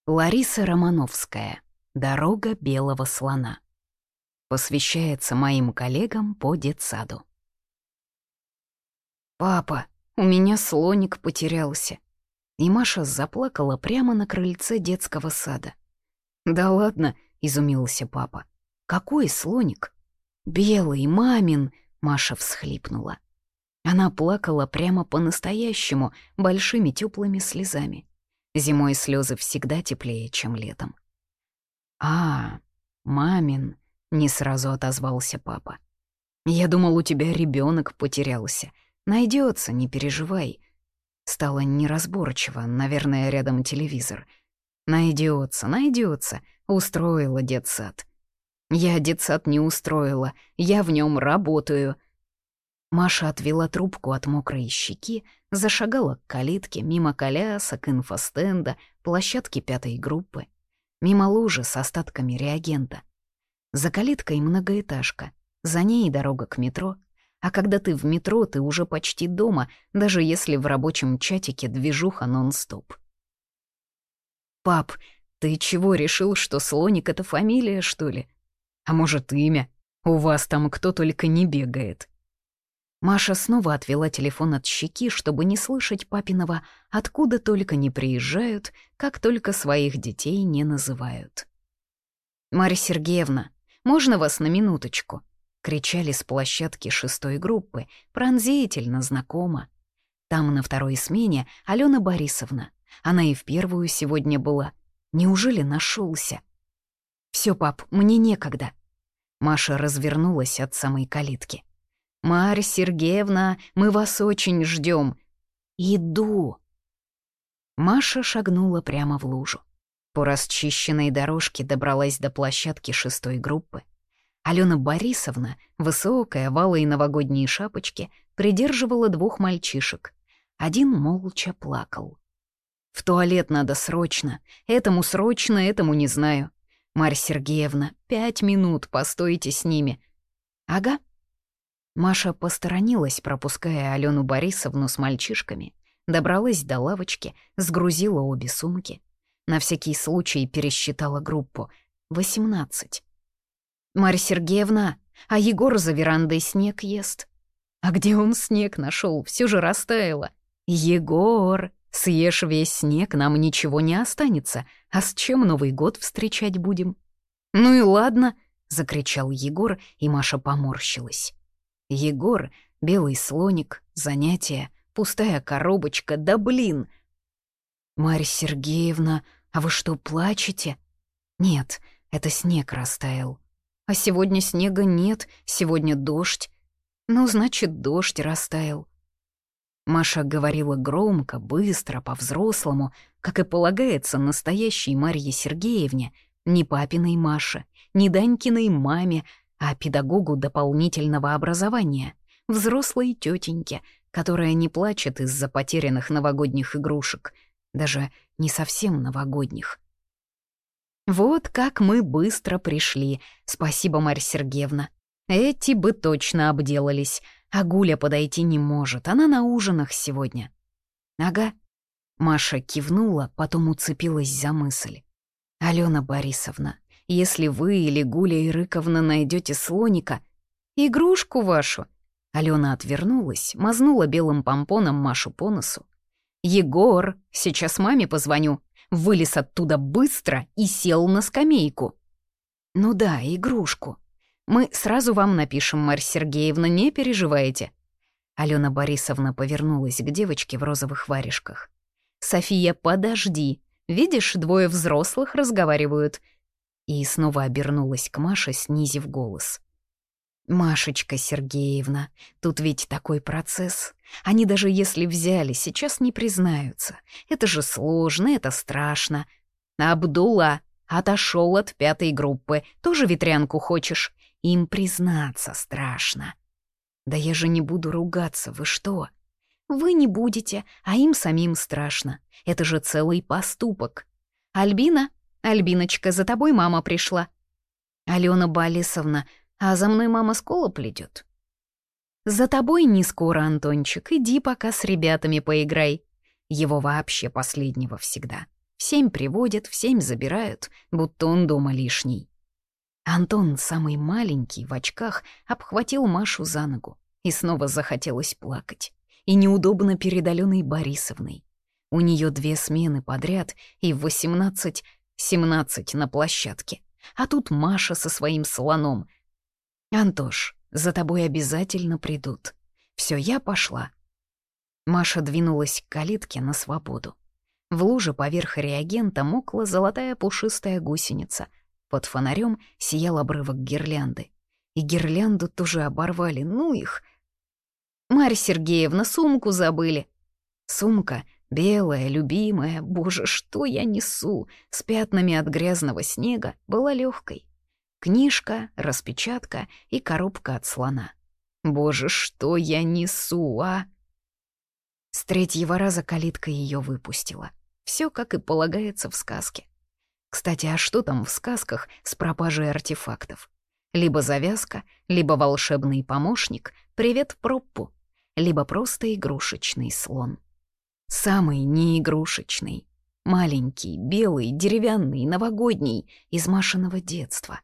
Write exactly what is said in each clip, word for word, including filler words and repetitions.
Лариса Романовская. «Дорога белого слона». Посвящается моим коллегам по детсаду. «Папа, у меня слоник потерялся». И Маша заплакала прямо на крыльце детского сада. «Да ладно», — изумился папа. «Какой слоник?» «Белый, мамин», — Маша всхлипнула. Она плакала прямо по-настоящему, большими теплыми слезами. Зимой слезы всегда теплее, чем летом. «А, мамин», — не сразу отозвался папа. «Я думал, у тебя ребенок потерялся. Найдется, не переживай». Стало неразборчиво, наверное, рядом телевизор. «Найдется, найдется», — устроила детсад. «Я детсад не устроила, я в нем работаю». Маша отвела трубку от мокрой щеки, зашагала к калитке, мимо колясок, инфостенда, площадки пятой группы, мимо лужи с остатками реагента. За калиткой многоэтажка, за ней дорога к метро, а когда ты в метро, ты уже почти дома, даже если в рабочем чатике движуха нон-стоп. «Пап, ты чего, решил, что слоник — это фамилия, что ли? А может, имя? У вас там кто только не бегает». Маша снова отвела телефон от щеки, чтобы не слышать папиного «откуда только не приезжают, как только своих детей не называют». «Марья Сергеевна, можно вас на минуточку?» — кричали с площадки шестой группы, пронзительно, знакомо. Там на второй смене Алена Борисовна. Она и в первую сегодня была. Неужели нашелся? «Все, пап, мне некогда». Маша развернулась от самой калитки. «Марья Сергеевна, мы вас очень ждем. «Иду». Маша шагнула прямо в лужу. По расчищенной дорожке добралась до площадки шестой группы. Алена Борисовна, высокая, в алой новогодней шапочке, придерживала двух мальчишек. Один молча плакал. «В туалет надо срочно. Этому срочно, этому не знаю. Марья Сергеевна, пять минут постойте с ними». «Ага». Маша посторонилась, пропуская Алену Борисовну с мальчишками, добралась до лавочки, сгрузила обе сумки. На всякий случай пересчитала группу. Восемнадцать. «Марья Сергеевна, а Егор за верандой снег ест». «А где он снег нашел? Все же растаяло». «Егор, съешь весь снег, нам ничего не останется. А с чем Новый год встречать будем?» «Ну и ладно», — закричал Егор, и Маша поморщилась. Егор, белый слоник, занятия, пустая коробочка, да блин. «Марья Сергеевна, а вы что, плачете?» «Нет, это снег растаял». «А сегодня снега нет, сегодня дождь». «Ну, значит, дождь растаял». Маша говорила громко, быстро, по-взрослому, как и полагается настоящей Марье Сергеевне, не папиной Маше, не Данькиной маме, а педагогу дополнительного образования, взрослой тетеньке, которая не плачет из-за потерянных новогодних игрушек, даже не совсем новогодних. «Вот как мы быстро пришли, спасибо, Марья Сергеевна. Эти бы точно обделались, а Гуля подойти не может, она на ужинах сегодня». «Ага». Маша кивнула, потом уцепилась за мысль. «Алена Борисовна, если вы или Гуля Ирыковна найдете слоника, игрушку вашу». Алена отвернулась, мазнула белым помпоном Машу по носу. «Егор, сейчас маме позвоню», вылез оттуда быстро и сел на скамейку. «Ну да, игрушку. Мы сразу вам напишем, Марья Сергеевна, не переживайте». Алена Борисовна повернулась к девочке в розовых варежках. «София, подожди. Видишь, двое взрослых разговаривают». И снова обернулась к Маше, снизив голос. «Машечка Сергеевна, тут ведь такой процесс. Они даже если взяли, сейчас не признаются. Это же сложно, это страшно. Абдулла отошел от пятой группы, тоже ветрянку хочешь? Им признаться страшно». «Да я же не буду ругаться, вы что?» «Вы не будете, а им самим страшно. Это же целый поступок. Альбина, Альбиночка, за тобой мама пришла». «Алена Борисовна, а за мной мама с кола плетет». «За тобой не скоро, Антончик, иди пока с ребятами поиграй». Его вообще последнего всегда. В семь приводят, в семь забирают, будто он дома лишний. Антон, самый маленький, в очках, обхватил Машу за ногу, и снова захотелось плакать. И неудобно перед Аленой Борисовной. У нее две смены подряд и в восемнадцать семнадцать на площадке. А тут Маша со своим слоном. «Антош, за тобой обязательно придут. Все, я пошла». Маша двинулась к калитке на свободу. В луже поверх реагента мокла золотая пушистая гусеница. Под фонарем сиял обрывок гирлянды. И гирлянду тоже оборвали, ну их. «Марья Сергеевна, сумку забыли». Сумка, белая, любимая, боже, что я несу, с пятнами от грязного снега, была легкой. Книжка, распечатка и коробка от слона. Боже, что я несу, а? С третьего раза калитка ее выпустила. Все как и полагается в сказке. Кстати, а что там в сказках с пропажей артефактов? Либо завязка, либо волшебный помощник, привет проппу, либо просто игрушечный слон. Самый неигрушечный. Маленький, белый, деревянный, новогодний, из Машиного детства.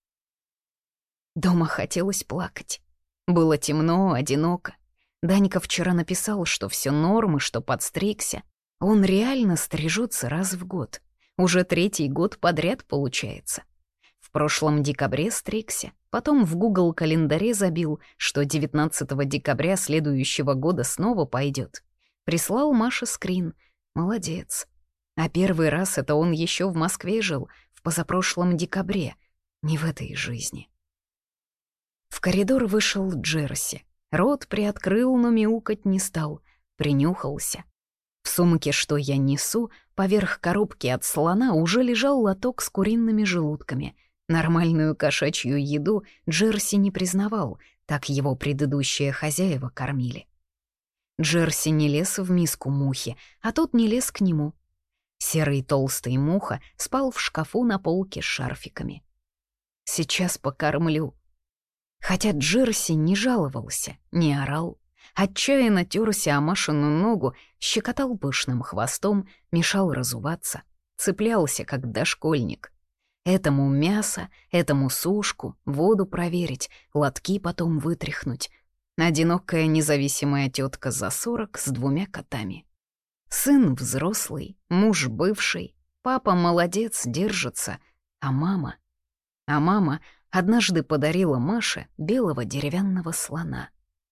Дома хотелось плакать. Было темно, одиноко. Данька вчера написал, что все норм и что подстригся. Он реально стрижется раз в год. Уже третий год подряд получается. В прошлом декабре стригся, потом в Google календаре забил, что девятнадцатого декабря следующего года снова пойдет. Прислал Маше скрин. Молодец. А первый раз это он еще в Москве жил, в позапрошлом декабре, не в этой жизни. В коридор вышел Джерси. Рот приоткрыл, но мяукать не стал. Принюхался. В сумке, что я несу, поверх коробки от слона уже лежал лоток с куриными желудками. Нормальную кошачью еду Джерси не признавал, так его предыдущие хозяева кормили. Джерси не лез в миску мухи, а тот не лез к нему. Серый толстый муха спал в шкафу на полке с шарфиками. «Сейчас покормлю». Хотя Джерси не жаловался, не орал, отчаянно терся о Машину ногу, щекотал пышным хвостом, мешал разуваться, цеплялся, как дошкольник. Этому мясо, этому сушку, воду проверить, лотки потом вытряхнуть. Одинокая независимая тетка за сорок с двумя котами. Сын взрослый, муж бывший, папа молодец, держится, а мама... А мама однажды подарила Маше белого деревянного слона.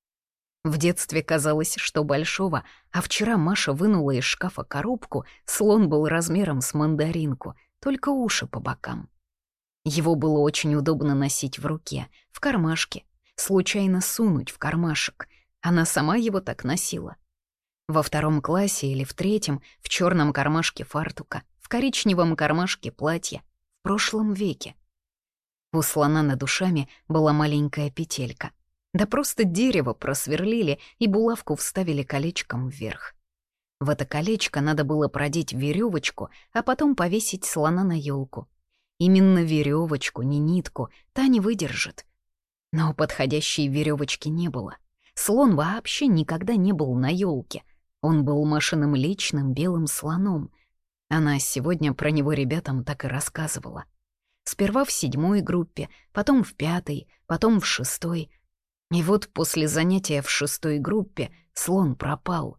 В детстве казалось, что большого, а вчера Маша вынула из шкафа коробку, слон был размером с мандаринку, только уши по бокам. Его было очень удобно носить в руке, в кармашке, случайно сунуть в кармашек. Она сама его так носила. Во втором классе или в третьем в черном кармашке фартука, в коричневом кармашке платья, в прошлом веке. У слона над ушами была маленькая петелька. Да просто дерево просверлили и булавку вставили колечком вверх. В это колечко надо было продеть веревочку, а потом повесить слона на елку. Именно веревочку, не нитку, та не выдержит. Но подходящей веревочки не было. Слон вообще никогда не был на елке. Он был Машиным личным белым слоном. Она сегодня про него ребятам так и рассказывала. Сперва в седьмой группе, потом в пятой, потом в шестой. И вот после занятия в шестой группе слон пропал.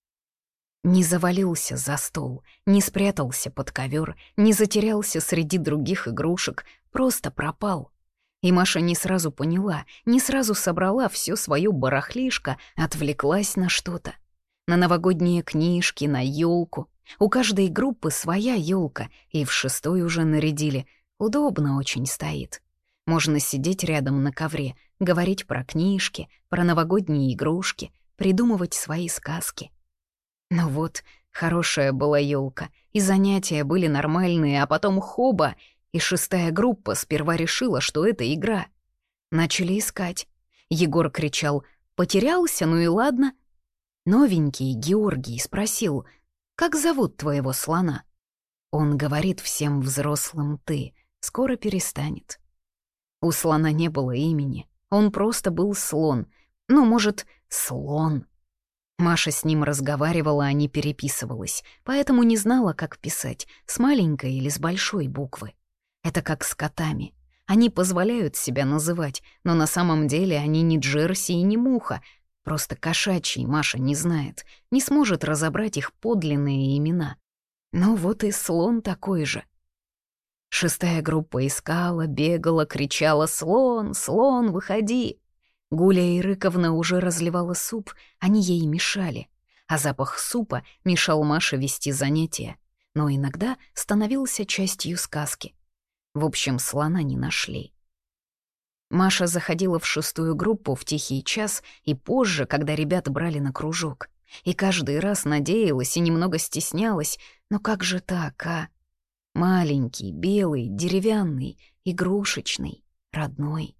Не завалился за стол, не спрятался под ковер, не затерялся среди других игрушек, просто пропал. И Маша не сразу поняла, не сразу собрала все свое барахлишко, отвлеклась на что-то. На новогодние книжки, на елку. У каждой группы своя елка, и в шестой уже нарядили. Удобно очень стоит. Можно сидеть рядом на ковре, говорить про книжки, про новогодние игрушки, придумывать свои сказки. Ну вот, хорошая была елка, и занятия были нормальные, а потом хоба, и шестая группа сперва решила, что это игра. Начали искать. Егор кричал: «Потерялся? Ну и ладно». Новенький Георгий спросил: «Как зовут твоего слона?» Он говорит всем взрослым «ты», скоро перестанет. У слона не было имени, он просто был слон. Ну, может, слон. Маша с ним разговаривала, а не переписывалась, поэтому не знала, как писать, с маленькой или с большой буквы. Это как с котами. Они позволяют себя называть, но на самом деле они не Джерси и не Муха. Просто кошачьи Маша не знает, не сможет разобрать их подлинные имена. Ну вот и слон такой же. Шестая группа искала, бегала, кричала: «Слон, слон, выходи!» Гуля Ирыковна уже разливала суп, они ей мешали, а запах супа мешал Маше вести занятия, но иногда становился частью сказки. В общем, слона не нашли. Маша заходила в шестую группу в тихий час и позже, когда ребят брали на кружок, и каждый раз надеялась и немного стеснялась, но как же так, а? Маленький, белый, деревянный, игрушечный, родной.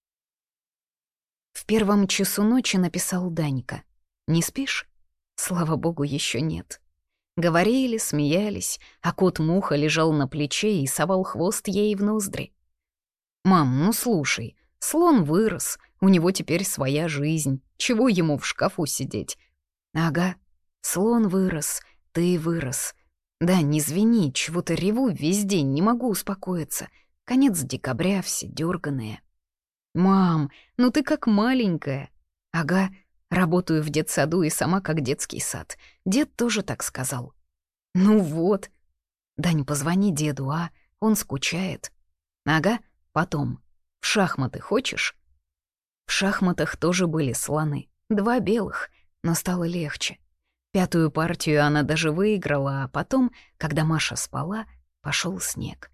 В первом часу ночи написал Данька: «Не спишь?» Слава богу, еще нет. Говорили, смеялись, а кот-муха лежал на плече и совал хвост ей в ноздри. «Мам, ну слушай, слон вырос, у него теперь своя жизнь, чего ему в шкафу сидеть?» «Ага, слон вырос, ты вырос. Да, не звени, чего-то реву весь день, не могу успокоиться. Конец декабря, все дёрганые». «Мам, ну ты как маленькая». «Ага, работаю в детсаду и сама как детский сад. Дед тоже так сказал». «Ну вот». «Дань, позвони деду, а? Он скучает». «Ага, потом. В шахматы хочешь?» В шахматах тоже были слоны. Два белых, но стало легче. Пятую партию она даже выиграла, а потом, когда Маша спала, пошел снег.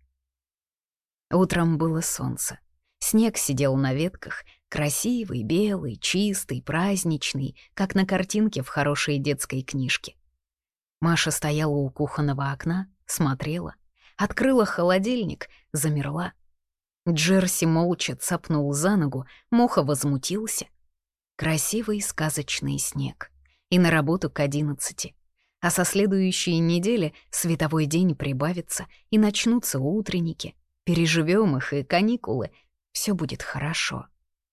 Утром было солнце. Снег сидел на ветках, красивый, белый, чистый, праздничный, как на картинке в хорошей детской книжке. Маша стояла у кухонного окна, смотрела, открыла холодильник, замерла. Джерси молча цапнул за ногу, Муха возмутился. Красивый сказочный снег. И на работу к одиннадцати. А со следующей недели световой день прибавится, и начнутся утренники. Переживем их и каникулы. Все будет хорошо.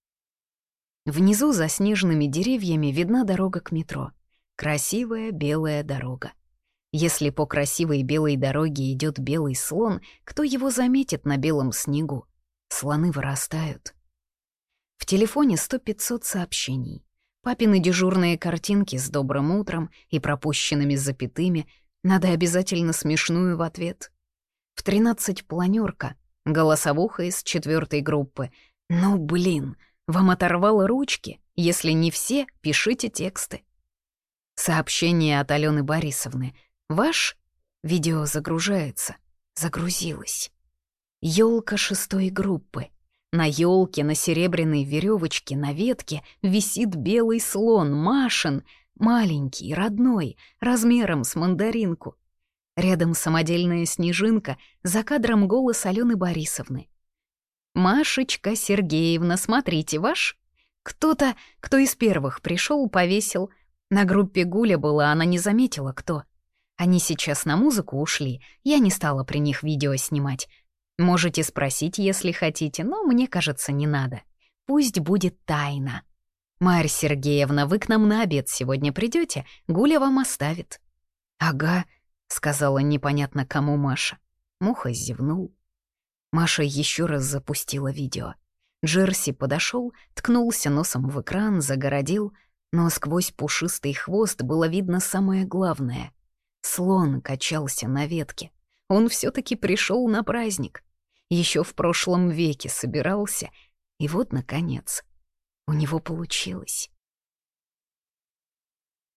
Внизу за снежными деревьями видна дорога к метро. Красивая белая дорога. Если по красивой белой дороге идет белый слон, кто его заметит на белом снегу? Слоны вырастают. В телефоне сто-пятьсот сообщений. Папины дежурные картинки с добрым утром и пропущенными запятыми. Надо обязательно смешную в ответ. В тринадцать планёрка. Голосовуха из четвертой группы. Ну, блин, вам оторвало ручки? Если не все, пишите тексты. Сообщение от Алены Борисовны. Ваш? Видео загружается. Загрузилось. Ёлка шестой группы. На ёлке на серебряной веревочке на ветке висит белый слон, Машин, маленький, родной, размером с мандаринку. Рядом самодельная снежинка, за кадром голос Алены Борисовны. «Машечка Сергеевна, смотрите, ваш?» Кто-то, кто из первых пришел, повесил. На группе Гуля была, она не заметила, кто. Они сейчас на музыку ушли, я не стала при них видео снимать. Можете спросить, если хотите, но мне кажется, не надо. Пусть будет тайна. Марья Сергеевна, вы к нам на обед сегодня придете, Гуля вам оставит. «Ага», — сказала непонятно кому Маша. Муха зевнул. Маша еще раз запустила видео. Джерси подошел, ткнулся носом в экран, загородил, но сквозь пушистый хвост было видно самое главное. Слон качался на ветке. Он все-таки пришел на праздник. Еще в прошлом веке собирался, и вот, наконец, у него получилось.